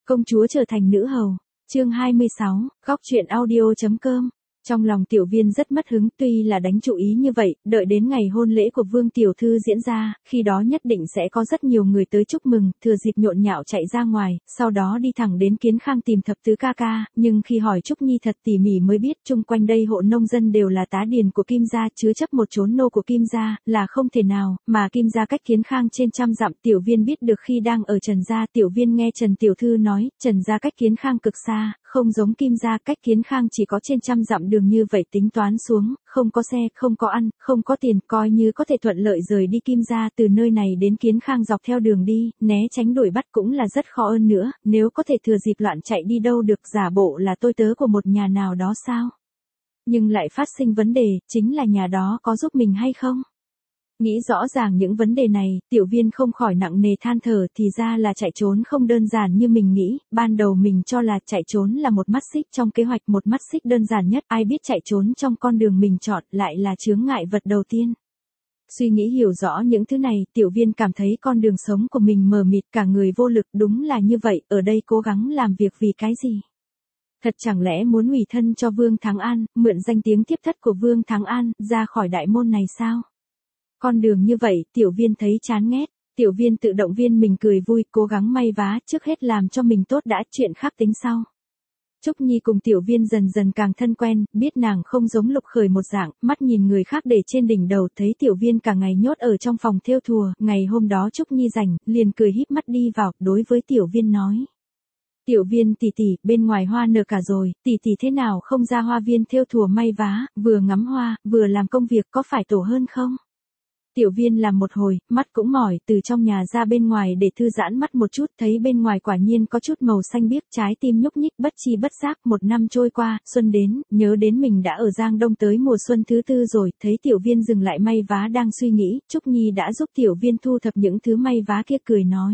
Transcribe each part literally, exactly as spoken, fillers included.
Công chúa trở thành nữ hầu. Chương hai mươi sáu, góc truyện audio.com. Trong lòng Tiểu Viên rất mất hứng, tuy là đánh chủ ý như vậy, đợi đến ngày hôn lễ của Vương tiểu thư diễn ra, khi đó nhất định sẽ có rất nhiều người tới chúc mừng, thừa dịp nhộn nhạo chạy ra ngoài, sau đó đi thẳng đến Kiến Khang tìm thập tứ ca ca, nhưng khi hỏi Trúc Nhi thật tỉ mỉ mới biết chung quanh đây hộ nông dân đều là tá điền của Kim gia, chứa chấp một chốn nô của Kim gia, là không thể nào, mà Kim gia cách Kiến Khang trên trăm dặm. Tiểu Viên biết được khi đang ở Trần gia. Tiểu Viên nghe Trần tiểu thư nói, Trần gia cách Kiến Khang cực xa, không giống Kim gia cách Kiến Khang chỉ có trên trăm dặm đường, như vậy tính toán xuống, không có xe, không có ăn, không có tiền, coi như có thể thuận lợi rời đi Kim gia. Từ nơi này đến Kiến Khang dọc theo đường đi, né tránh đuổi bắt cũng là rất khó hơn nữa, nếu có thể thừa dịp loạn chạy đi đâu được, giả bộ là tôi tớ của một nhà nào đó sao? Nhưng lại phát sinh vấn đề, chính là nhà đó có giúp mình hay không? Nghĩ rõ ràng những vấn đề này, Tiểu Viên không khỏi nặng nề than thở, thì ra là chạy trốn không đơn giản như mình nghĩ, ban đầu mình cho là chạy trốn là một mắt xích trong kế hoạch, một mắt xích đơn giản nhất, ai biết chạy trốn trong con đường mình chọn lại là chướng ngại vật đầu tiên. Suy nghĩ hiểu rõ những thứ này, Tiểu Viên cảm thấy con đường sống của mình mờ mịt, cả người vô lực. Đúng là như vậy, ở đây cố gắng làm việc vì cái gì? Thật chẳng lẽ muốn hủy thân cho Vương Thắng An, mượn danh tiếng thiếp thất của Vương Thắng An, ra khỏi đại môn này sao? Con đường như vậy, Tiểu Viên thấy chán ghét. Tiểu Viên tự động viên mình cười vui, cố gắng may vá, trước hết làm cho mình tốt đã, chuyện khác tính sau. Trúc Nhi cùng Tiểu Viên dần dần càng thân quen, biết nàng không giống Lục Khởi một dạng, mắt nhìn người khác để trên đỉnh đầu, thấy Tiểu Viên cả ngày nhốt ở trong phòng thêu thùa. Ngày hôm đó Trúc Nhi rảnh, liền cười híp mắt đi vào, đối với Tiểu Viên nói: Tiểu Viên tỷ tỷ, bên ngoài hoa nở cả rồi, tỷ tỷ thế nào không ra hoa viên thêu thùa may vá, vừa ngắm hoa, vừa làm công việc, có phải tổ hơn không? Tiểu Viên làm một hồi, mắt cũng mỏi, từ trong nhà ra bên ngoài để thư giãn mắt một chút, thấy bên ngoài quả nhiên có chút màu xanh biếc, trái tim nhúc nhích, bất chi bất giác. Một năm trôi qua, xuân đến, nhớ đến mình đã ở Giang Đông tới mùa xuân thứ tư rồi, thấy Tiểu Viên dừng lại may vá đang suy nghĩ, Trúc Nhi đã giúp Tiểu Viên thu thập những thứ may vá kia, cười nói: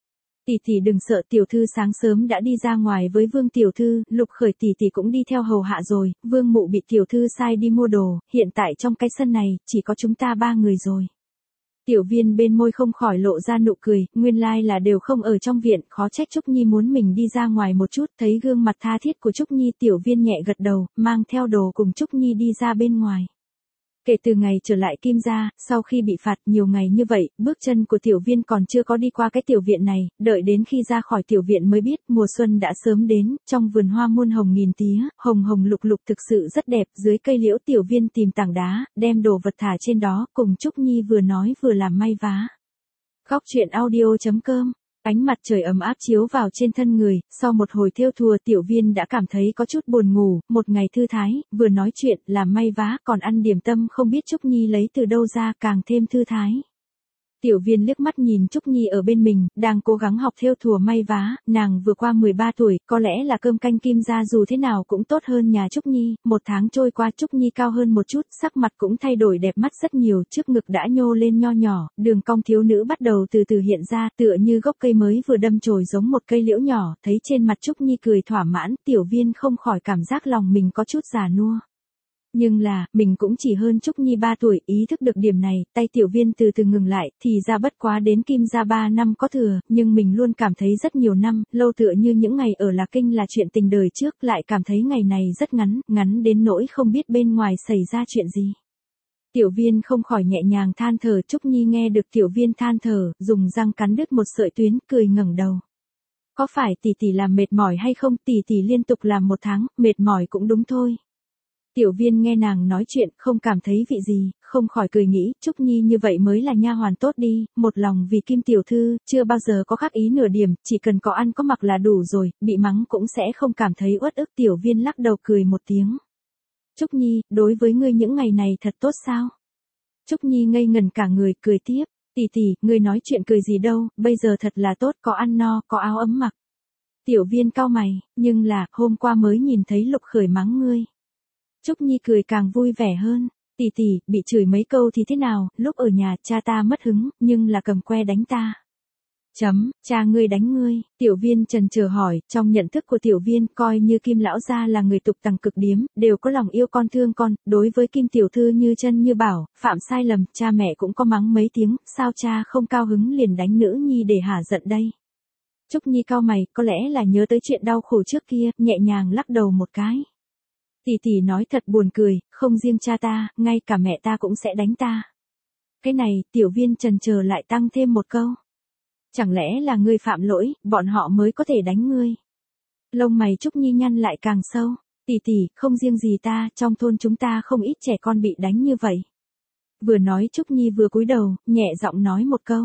Tỷ tỷ đừng sợ, tiểu thư sáng sớm đã đi ra ngoài với Vương tiểu thư, Lục Khởi tỷ tỷ cũng đi theo hầu hạ rồi, Vương mụ bị tiểu thư sai đi mua đồ, hiện tại trong cái sân này, chỉ có chúng ta ba người rồi. Tiểu Viên bên môi không khỏi lộ ra nụ cười, nguyên lai là đều không ở trong viện, khó trách Trúc Nhi muốn mình đi ra ngoài một chút. Thấy gương mặt tha thiết của Trúc Nhi, Tiểu Viên nhẹ gật đầu, mang theo đồ cùng Trúc Nhi đi ra bên ngoài. Kể từ ngày trở lại Kim gia, sau khi bị phạt nhiều ngày như vậy, bước chân của Tiểu Viên còn chưa có đi qua cái tiểu viện này, đợi đến khi ra khỏi tiểu viện mới biết mùa xuân đã sớm đến, trong vườn hoa muôn hồng nghìn tía, hồng hồng lục lục thực sự rất đẹp. Dưới cây liễu, Tiểu Viên tìm tảng đá, đem đồ vật thả trên đó, cùng Trúc Nhi vừa nói vừa làm may vá. Góc truyện audio.com. Ánh mặt trời ấm áp chiếu vào trên thân người, sau một hồi thêu thùa Tiểu Viên đã cảm thấy có chút buồn ngủ, một ngày thư thái, vừa nói chuyện, làm may vá, còn ăn điểm tâm không biết Trúc Nhi lấy từ đâu ra, càng thêm thư thái. Tiểu Viên liếc mắt nhìn Trúc Nhi ở bên mình, đang cố gắng học thêu thùa may vá, nàng vừa qua mười ba tuổi, có lẽ là cơm canh Kim gia dù thế nào cũng tốt hơn nhà Trúc Nhi. Một tháng trôi qua, Trúc Nhi cao hơn một chút, sắc mặt cũng thay đổi đẹp mắt rất nhiều, trước ngực đã nhô lên nho nhỏ, đường cong thiếu nữ bắt đầu từ từ hiện ra, tựa như gốc cây mới vừa đâm chồi giống một cây liễu nhỏ. Thấy trên mặt Trúc Nhi cười thỏa mãn, Tiểu Viên không khỏi cảm giác lòng mình có chút già nua. Nhưng là, mình cũng chỉ hơn Trúc Nhi ba tuổi, ý thức được điểm này, tay Tiểu Viên từ từ ngừng lại, thì ra bất quá đến Kim gia ba năm có thừa, nhưng mình luôn cảm thấy rất nhiều năm, lâu tựa như những ngày ở Lạc Kinh là chuyện tình đời trước, lại cảm thấy ngày này rất ngắn, ngắn đến nỗi không biết bên ngoài xảy ra chuyện gì. Tiểu Viên không khỏi nhẹ nhàng than thở. Trúc Nhi nghe được Tiểu Viên than thở, dùng răng cắn đứt một sợi tuyến, cười ngẩng đầu. Có phải tỷ tỷ làm mệt mỏi hay không? Tỷ tỷ liên tục làm một tháng, mệt mỏi cũng đúng thôi. Tiểu Viên nghe nàng nói chuyện, không cảm thấy vị gì, không khỏi cười nghĩ, Trúc Nhi như vậy mới là nha hoàn tốt đi, một lòng vì Kim tiểu thư, chưa bao giờ có khác ý nửa điểm, chỉ cần có ăn có mặc là đủ rồi, bị mắng cũng sẽ không cảm thấy uất ức. Tiểu Viên lắc đầu cười một tiếng. Trúc Nhi, đối với ngươi những ngày này thật tốt sao? Trúc Nhi ngây ngẩn cả người, cười tiếp, tỷ tỷ, ngươi nói chuyện cười gì đâu, bây giờ thật là tốt, có ăn no, có áo ấm mặc. Tiểu Viên cau mày, nhưng là, hôm qua mới nhìn thấy Lục Khởi mắng ngươi. Trúc Nhi cười càng vui vẻ hơn, tỷ tỷ, bị chửi mấy câu thì thế nào, lúc ở nhà, cha ta mất hứng, nhưng là cầm que đánh ta. Chấm, cha ngươi đánh ngươi. Tiểu Viên chần chờ hỏi, trong nhận thức của Tiểu Viên, coi như Kim lão gia là người tục tằng cực điếm, đều có lòng yêu con thương con, đối với Kim tiểu thư như chân như bảo, phạm sai lầm, cha mẹ cũng có mắng mấy tiếng, sao cha không cao hứng liền đánh nữ nhi để hả giận đây. Trúc Nhi cau mày, có lẽ là nhớ tới chuyện đau khổ trước kia, nhẹ nhàng lắc đầu một cái. Tỷ tỷ nói thật buồn cười, không riêng cha ta, ngay cả mẹ ta cũng sẽ đánh ta. Cái này, Tiểu Viên chần chờ lại tăng thêm một câu. Chẳng lẽ là ngươi phạm lỗi, bọn họ mới có thể đánh ngươi? Lông mày Trúc Nhi nhăn lại càng sâu. Tỷ tỷ, không riêng gì ta, trong thôn chúng ta không ít trẻ con bị đánh như vậy. Vừa nói Trúc Nhi vừa cúi đầu, nhẹ giọng nói một câu.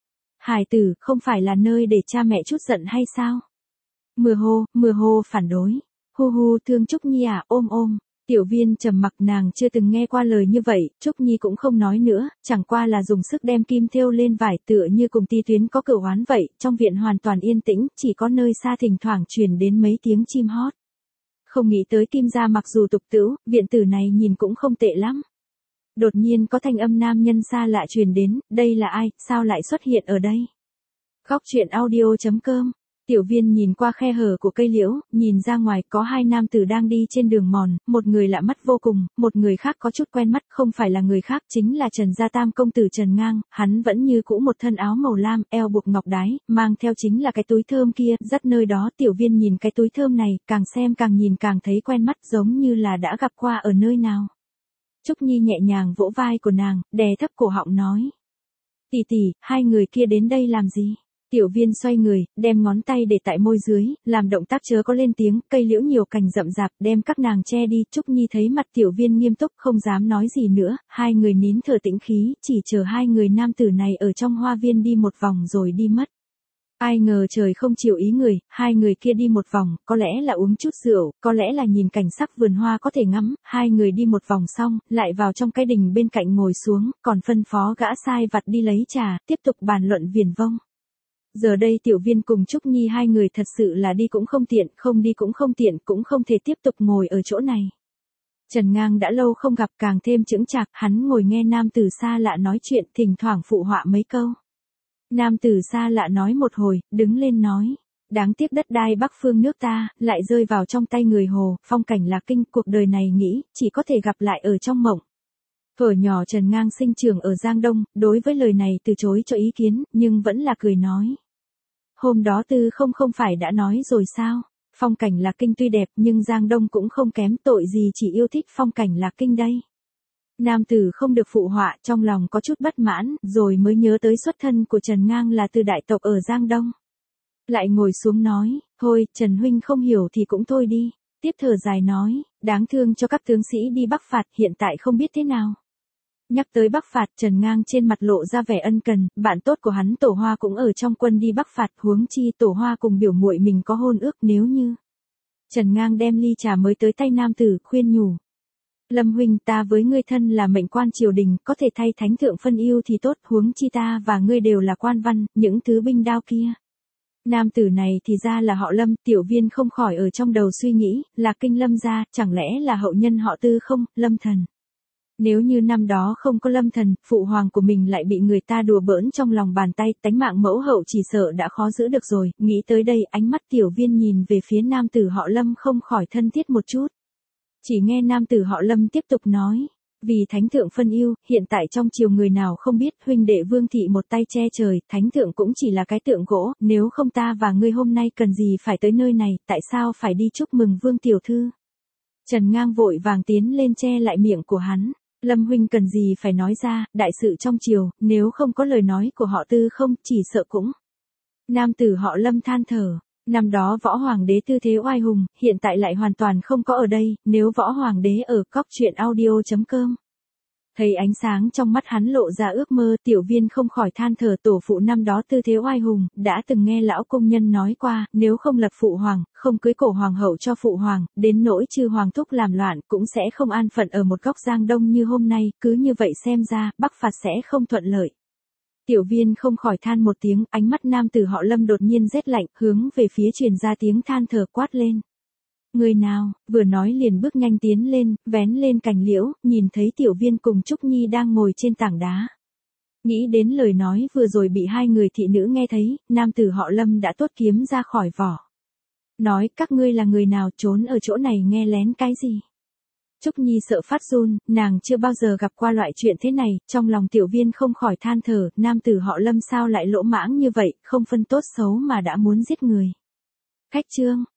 Hài tử, không phải là nơi để cha mẹ chút giận hay sao? Mưa hô, mưa hô phản đối. Hu hu thương Trúc Nhi à, ôm ôm. Tiểu Viên trầm mặc, nàng chưa từng nghe qua lời như vậy, Trúc Nhi cũng không nói nữa, chẳng qua là dùng sức đem kim thêu lên vải tựa như cùng ti tuyến có cửu oán vậy, trong viện hoàn toàn yên tĩnh, chỉ có nơi xa thỉnh thoảng truyền đến mấy tiếng chim hót. Không nghĩ tới Kim gia mặc dù tục tửu, viện tử này nhìn cũng không tệ lắm. Đột nhiên có thanh âm nam nhân xa lạ truyền đến, đây là ai, sao lại xuất hiện ở đây? Góc truyện audio chấm com. Tiểu Viên nhìn qua khe hở của cây liễu, nhìn ra ngoài có hai nam tử đang đi trên đường mòn, một người lạ mắt vô cùng, một người khác có chút quen mắt, không phải là người khác chính là Trần Gia Tam công tử Trần Ngang, hắn vẫn như cũ một thân áo màu lam, eo buộc ngọc đái, mang theo chính là cái túi thơm kia, dắt nơi đó. Tiểu Viên nhìn cái túi thơm này, càng xem càng nhìn càng thấy quen mắt, giống như là đã gặp qua ở nơi nào. Trúc Nhi nhẹ nhàng vỗ vai của nàng, đè thấp cổ họng nói. Tỷ tỷ, hai người kia đến đây làm gì? Tiểu Viên xoay người, đem ngón tay để tại môi dưới, làm động tác chớ có lên tiếng, cây liễu nhiều cành rậm rạp, đem các nàng che đi. Trúc Nhi thấy mặt Tiểu Viên nghiêm túc, không dám nói gì nữa, hai người nín thở tĩnh khí, chỉ chờ hai người nam tử này ở trong hoa viên đi một vòng rồi đi mất. Ai ngờ trời không chiều ý người, hai người kia đi một vòng, có lẽ là uống chút rượu, có lẽ là nhìn cảnh sắc vườn hoa có thể ngắm, hai người đi một vòng xong, lại vào trong cái đình bên cạnh ngồi xuống, còn phân phó gã sai vặt đi lấy trà, tiếp tục bàn luận viển vông. Giờ đây Tiểu Viên cùng Trúc Nhi hai người thật sự là đi cũng không tiện, không đi cũng không tiện, cũng không thể tiếp tục ngồi ở chỗ này. Trần Ngang đã lâu không gặp, càng thêm chững chạc, hắn ngồi nghe nam tử xa lạ nói chuyện, thỉnh thoảng phụ họa mấy câu. Nam tử xa lạ nói một hồi, đứng lên nói. Đáng tiếc đất đai Bắc phương nước ta, lại rơi vào trong tay người Hồ, phong cảnh là kinh, cuộc đời này nghĩ, chỉ có thể gặp lại ở trong mộng. Thuở nhỏ Trần Ngang sinh trưởng ở Giang Đông, đối với lời này từ chối cho ý kiến, nhưng vẫn là cười nói. Hôm đó Tư không không phải đã nói rồi sao, phong cảnh là kinh tuy đẹp nhưng Giang Đông cũng không kém, tội gì chỉ yêu thích phong cảnh là kinh đây. Nam tử không được phụ họa, trong lòng có chút bất mãn, rồi mới nhớ tới xuất thân của Trần Ngang là từ đại tộc ở Giang Đông. Lại ngồi xuống nói, thôi, Trần huynh không hiểu thì cũng thôi đi. Tiếp thở dài nói, đáng thương cho các tướng sĩ đi Bắc phạt, hiện tại không biết thế nào. Nhắc tới Bắc phạt, Trần Ngang trên mặt lộ ra vẻ ân cần, bạn tốt của hắn Tổ Hoa cũng ở trong quân đi Bắc phạt, huống chi Tổ Hoa cùng biểu muội mình có hôn ước, nếu như. Trần Ngang đem ly trà mới tới tay nam tử, khuyên nhủ. Lâm huynh, ta với ngươi thân là mệnh quan triều đình, có thể thay thánh thượng phân ưu thì tốt, huống chi ta và ngươi đều là quan văn, những thứ binh đao kia. Nam tử này thì ra là họ Lâm, Tiểu Viên không khỏi ở trong đầu suy nghĩ, là kinh Lâm gia, chẳng lẽ là hậu nhân họ Tư không, Lâm thần. Nếu như năm đó không có Lâm thần, phụ hoàng của mình lại bị người ta đùa bỡn trong lòng bàn tay, tánh mạng mẫu hậu chỉ sợ đã khó giữ được rồi, nghĩ tới đây ánh mắt Tiểu Viên nhìn về phía nam tử họ Lâm không khỏi thân thiết một chút. Chỉ nghe nam tử họ Lâm tiếp tục nói, vì thánh thượng phân ưu, hiện tại trong triều người nào không biết, huynh đệ Vương thị một tay che trời, thánh thượng cũng chỉ là cái tượng gỗ, nếu không ta và ngươi hôm nay cần gì phải tới nơi này, tại sao phải đi chúc mừng Vương tiểu thư. Trần Ngang vội vàng tiến lên che lại miệng của hắn. Lâm huynh cần gì phải nói ra, đại sự trong triều, nếu không có lời nói của họ Tư không, chỉ sợ cũng. Nam tử họ Lâm than thở, năm đó võ hoàng đế tư thế oai hùng, hiện tại lại hoàn toàn không có ở đây, nếu võ hoàng đế ở Góc truyện audio chấm com. Thấy ánh sáng trong mắt hắn lộ ra ước mơ, Tiểu Viên không khỏi than thở, tổ phụ năm đó tư thế oai hùng, đã từng nghe lão công nhân nói qua, nếu không lập phụ hoàng, không cưới cổ hoàng hậu cho phụ hoàng, đến nỗi chư hoàng thúc làm loạn, cũng sẽ không an phận ở một góc Giang Đông như hôm nay, cứ như vậy xem ra, Bắc phạt sẽ không thuận lợi. Tiểu Viên không khỏi than một tiếng, ánh mắt nam tử họ Lâm đột nhiên rét lạnh, hướng về phía truyền ra tiếng than thở quát lên. Người nào, vừa nói liền bước nhanh tiến lên, vén lên cành liễu, nhìn thấy Tiểu Viên cùng Trúc Nhi đang ngồi trên tảng đá. Nghĩ đến lời nói vừa rồi bị hai người thị nữ nghe thấy, nam tử họ Lâm đã tuốt kiếm ra khỏi vỏ. Nói các ngươi là người nào, trốn ở chỗ này nghe lén cái gì? Trúc Nhi sợ phát run, nàng chưa bao giờ gặp qua loại chuyện thế này, trong lòng Tiểu Viên không khỏi than thở, nam tử họ Lâm sao lại lỗ mãng như vậy, không phân tốt xấu mà đã muốn giết người. Khách trương,